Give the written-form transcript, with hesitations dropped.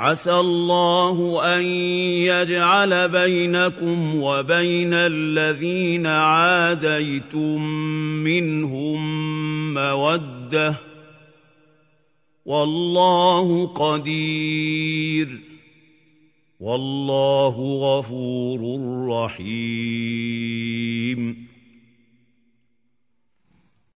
عسى الله أن يجعل بينكم وبين الذين عاديتم منهم مودة والله قدير والله غفور رحيم